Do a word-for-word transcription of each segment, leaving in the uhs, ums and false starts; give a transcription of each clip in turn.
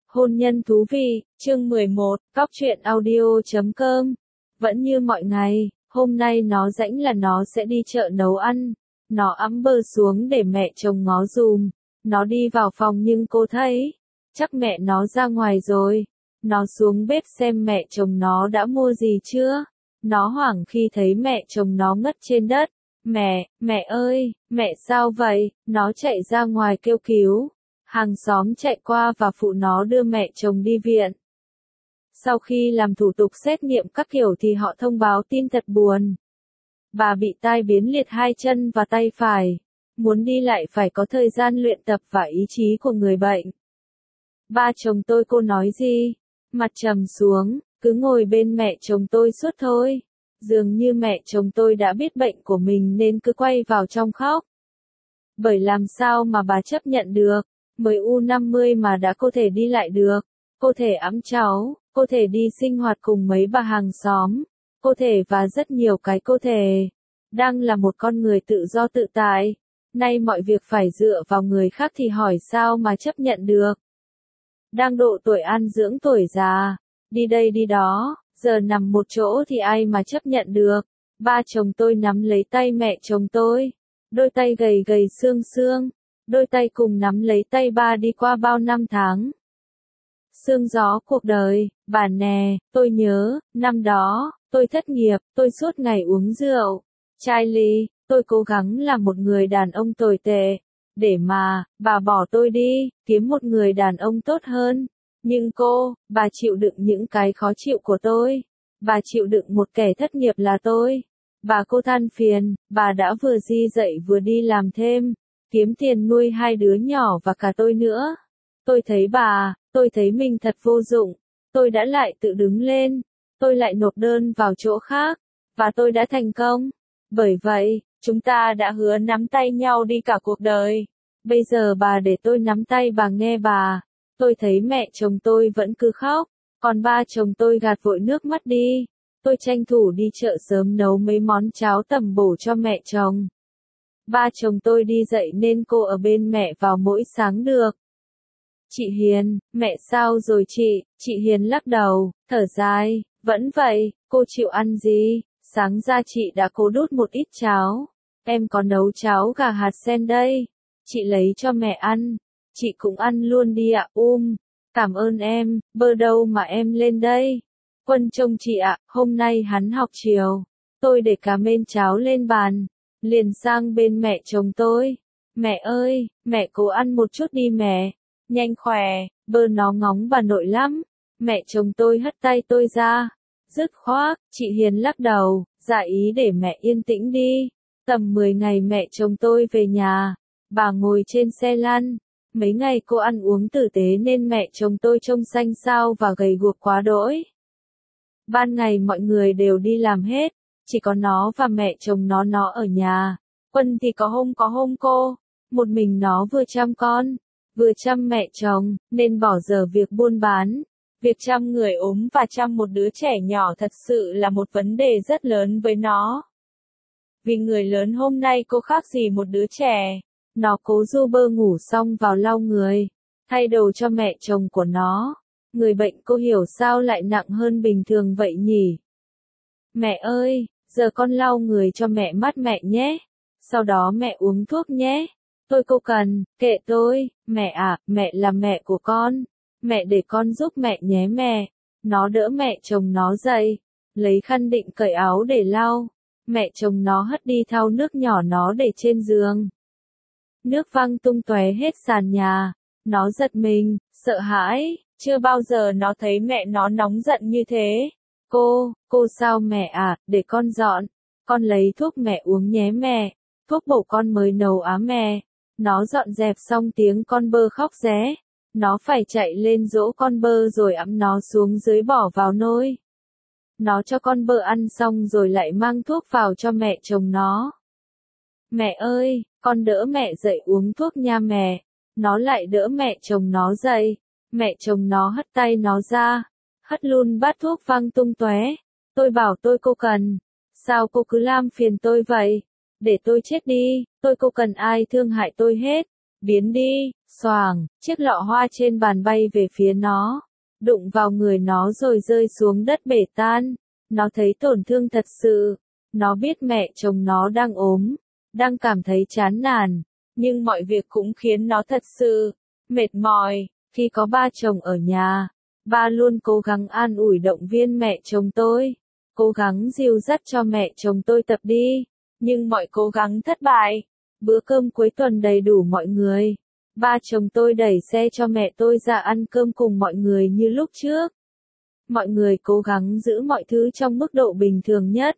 Hôn nhân thú vị, chương mười một, cóc truyện audio chấm com. Vẫn như mọi ngày, hôm nay nó rảnh là nó sẽ đi chợ nấu ăn. Nó ẵm bơ xuống để mẹ chồng ngó dùm. Nó đi vào phòng nhưng cô thấy, chắc mẹ nó ra ngoài rồi. Nó xuống bếp xem mẹ chồng nó đã mua gì chưa. Nó hoảng khi thấy mẹ chồng nó ngất trên đất. Mẹ, mẹ ơi, mẹ sao vậy? Nó chạy ra ngoài kêu cứu. Hàng xóm chạy qua và phụ nó đưa mẹ chồng đi viện. Sau khi làm thủ tục xét nghiệm các kiểu thì họ thông báo tin thật buồn. Bà bị tai biến liệt hai chân và tay phải. Muốn đi lại phải có thời gian luyện tập và ý chí của người bệnh. Ba chồng tôi cô nói gì? Mặt trầm xuống, cứ ngồi bên mẹ chồng tôi suốt thôi. Dường như mẹ chồng tôi đã biết bệnh của mình nên cứ quay vào trong khóc. Bởi làm sao mà bà chấp nhận được, mới u năm mươi mà đã có thể đi lại được, có thể ẵm cháu, có thể đi sinh hoạt cùng mấy bà hàng xóm, có thể và rất nhiều cái có thể. Đang là một con người tự do tự tại, nay mọi việc phải dựa vào người khác thì hỏi sao mà chấp nhận được. Đang độ tuổi an dưỡng tuổi già, đi đây đi đó, giờ nằm một chỗ thì ai mà chấp nhận được. Ba chồng tôi nắm lấy tay mẹ chồng tôi, đôi tay gầy gầy xương xương, đôi tay cùng nắm lấy tay ba đi qua bao năm tháng. Sương gió cuộc đời, bà nè, tôi nhớ, năm đó, tôi thất nghiệp, tôi suốt ngày uống rượu, chai ly, tôi cố gắng làm một người đàn ông tồi tệ, để mà, bà bỏ tôi đi, kiếm một người đàn ông tốt hơn. Nhưng cô, bà chịu đựng những cái khó chịu của tôi. Bà chịu đựng một kẻ thất nghiệp là tôi. Bà cô than phiền, bà đã vừa di dạy vừa đi làm thêm, kiếm tiền nuôi hai đứa nhỏ và cả tôi nữa. Tôi thấy bà, tôi thấy mình thật vô dụng. Tôi đã lại tự đứng lên, tôi lại nộp đơn vào chỗ khác, và tôi đã thành công. Bởi vậy, chúng ta đã hứa nắm tay nhau đi cả cuộc đời. Bây giờ bà để tôi nắm tay bà nghe bà. Tôi thấy mẹ chồng tôi vẫn cứ khóc, còn ba chồng tôi gạt vội nước mắt đi. Tôi tranh thủ đi chợ sớm nấu mấy món cháo tẩm bổ cho mẹ chồng. Ba chồng tôi đi dậy nên cô ở bên mẹ vào mỗi sáng được. Chị Hiền, mẹ sao rồi chị? Chị Hiền lắc đầu, thở dài, vẫn vậy, cô chịu ăn gì? Sáng ra chị đã cố đút một ít cháo. Em có nấu cháo gà hạt sen đây. Chị lấy cho mẹ ăn. Chị cũng ăn luôn đi ạ. Um, cảm ơn em, bơ đâu mà em lên đây. Quân trông chị ạ, hôm nay hắn học chiều. Tôi để cả mên cháo lên bàn, liền sang bên mẹ chồng tôi. Mẹ ơi, mẹ cố ăn một chút đi mẹ. Nhanh khỏe, bơ nó ngóng bà nội lắm. Mẹ chồng tôi hất tay tôi ra. Dứt khoát, chị Hiền lắc đầu, dạ ý để mẹ yên tĩnh đi. Tầm mười ngày mẹ chồng tôi về nhà. Bà ngồi trên xe lăn. Mấy ngày cô ăn uống tử tế nên mẹ chồng tôi trông xanh xao và gầy guộc quá đỗi. Ban ngày mọi người đều đi làm hết, chỉ có nó và mẹ chồng nó nó ở nhà. Quân thì có hôm có hôm cô, một mình nó vừa chăm con, vừa chăm mẹ chồng, nên bỏ giờ việc buôn bán. Việc chăm người ốm và chăm một đứa trẻ nhỏ thật sự là một vấn đề rất lớn với nó. Vì người lớn hôm nay cô khác gì một đứa trẻ. Nó cố ru bơ ngủ xong vào lau người, thay đồ cho mẹ chồng của nó. Người bệnh cô hiểu sao lại nặng hơn bình thường vậy nhỉ? Mẹ ơi, giờ con lau người cho mẹ mát mẹ nhé. Sau đó mẹ uống thuốc nhé. Tôi cô cần, kệ tôi, mẹ à, mẹ là mẹ của con. Mẹ để con giúp mẹ nhé mẹ. Nó đỡ mẹ chồng nó dậy, lấy khăn định cởi áo để lau. Mẹ chồng nó hất đi thau nước nhỏ nó để trên giường. Nước văng tung tóe hết sàn nhà. Nó giật mình, sợ hãi, chưa bao giờ nó thấy mẹ nó nóng giận như thế. Cô, cô sao mẹ à, để con dọn. Con lấy thuốc mẹ uống nhé mẹ. Thuốc bổ con mới nấu á mẹ. Nó dọn dẹp xong tiếng con bơ khóc ré. Nó phải chạy lên dỗ con bơ rồi ẵm nó xuống dưới bỏ vào nôi. Nó cho con bơ ăn xong rồi lại mang thuốc vào cho mẹ chồng nó. Mẹ ơi, con đỡ mẹ dậy uống thuốc nha mẹ. Nó lại đỡ mẹ chồng nó dậy. Mẹ chồng nó hất tay nó ra, hất luôn bát thuốc văng tung tóe. Tôi bảo tôi cô cần. Sao cô cứ làm phiền tôi vậy? Để tôi chết đi, tôi cô cần ai thương hại tôi hết. Biến đi, xoàng, chiếc lọ hoa trên bàn bay về phía nó, đụng vào người nó rồi rơi xuống đất bể tan. Nó thấy tổn thương thật sự. Nó biết mẹ chồng nó đang ốm, đang cảm thấy chán nản, nhưng mọi việc cũng khiến nó thật sự mệt mỏi. Khi có ba chồng ở nhà, ba luôn cố gắng an ủi động viên mẹ chồng tôi, cố gắng dìu dắt cho mẹ chồng tôi tập đi, nhưng mọi cố gắng thất bại. Bữa cơm cuối tuần đầy đủ mọi người. Ba chồng tôi đẩy xe cho mẹ tôi ra ăn cơm cùng mọi người như lúc trước. Mọi người cố gắng giữ mọi thứ trong mức độ bình thường nhất.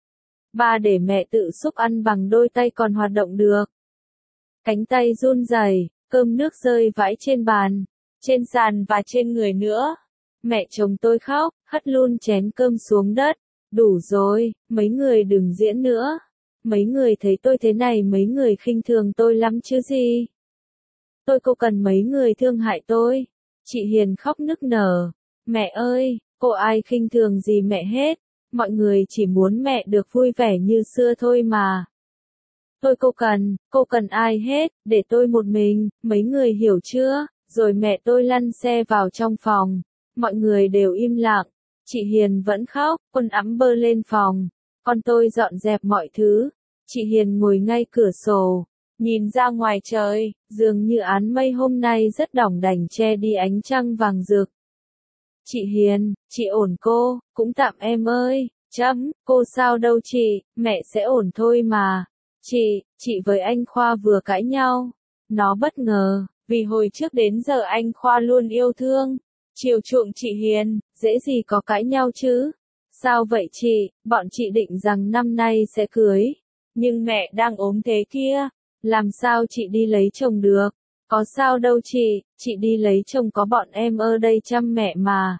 Ba để mẹ tự xúc ăn bằng đôi tay còn hoạt động được. Cánh tay run rẩy, cơm nước rơi vãi trên bàn, trên sàn và trên người nữa. Mẹ chồng tôi khóc, hất luôn chén cơm xuống đất. Đủ rồi, mấy người đừng diễn nữa. Mấy người thấy tôi thế này mấy người khinh thường tôi lắm chứ gì. Tôi cô cần mấy người thương hại tôi. Chị Hiền khóc nức nở. Mẹ ơi, cô ai khinh thường gì mẹ hết. Mọi người chỉ muốn mẹ được vui vẻ như xưa thôi mà. Tôi cô cần, cô cần ai hết, để tôi một mình, mấy người hiểu chưa? Rồi mẹ tôi lăn xe vào trong phòng. Mọi người đều im lặng. Chị Hiền vẫn khóc, quần ẵm bơ lên phòng. Con tôi dọn dẹp mọi thứ. Chị Hiền ngồi ngay cửa sổ, nhìn ra ngoài trời, dường như áng mây hôm nay rất đỏng đảnh che đi ánh trăng vàng rực. Chị Hiền, chị ổn cô, cũng tạm em ơi, chấm, cô sao đâu chị, mẹ sẽ ổn thôi mà. Chị, chị với anh Khoa vừa cãi nhau. Nó bất ngờ, vì hồi trước đến giờ anh Khoa luôn yêu thương, chiều chuộng chị Hiền, dễ gì có cãi nhau chứ. Sao vậy chị, bọn chị định rằng năm nay sẽ cưới. Nhưng mẹ đang ốm thế kia, làm sao chị đi lấy chồng được? Có sao đâu chị, chị đi lấy chồng có bọn em ở đây chăm mẹ mà.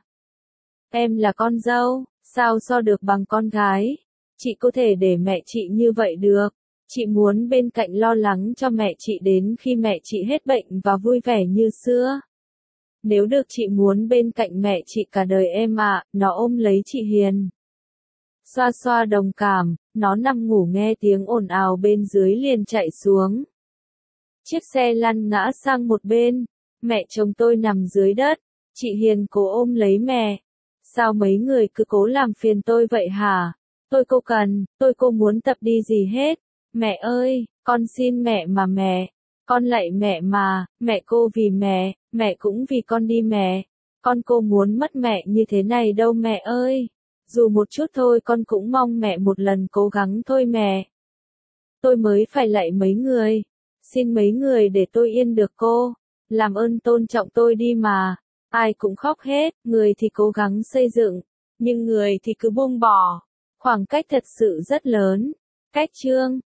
Em là con dâu, sao so được bằng con gái? Chị có thể để mẹ chị như vậy được. Chị muốn bên cạnh lo lắng cho mẹ chị đến khi mẹ chị hết bệnh và vui vẻ như xưa. Nếu được chị muốn bên cạnh mẹ chị cả đời em ạ, nó ôm lấy chị Hiền. Xoa xoa đồng cảm, nó nằm ngủ nghe tiếng ồn ào bên dưới liền chạy xuống. Chiếc xe lăn ngã sang một bên, mẹ chồng tôi nằm dưới đất, chị Hiền cố ôm lấy mẹ. Sao mấy người cứ cố làm phiền tôi vậy hả? Tôi cô cần, tôi cô muốn tập đi gì hết. Mẹ ơi, con xin mẹ mà mẹ. Con lạy mẹ mà, mẹ cô vì mẹ, mẹ cũng vì con đi mẹ. Con cô muốn mất mẹ như thế này đâu mẹ ơi. Dù một chút thôi con cũng mong mẹ một lần cố gắng thôi mẹ. Tôi mới phải lạy mấy người. Xin mấy người để tôi yên được cô. Làm ơn tôn trọng tôi đi mà. Ai cũng khóc hết, người thì cố gắng xây dựng, nhưng người thì cứ buông bỏ. Khoảng cách thật sự rất lớn. Cách chương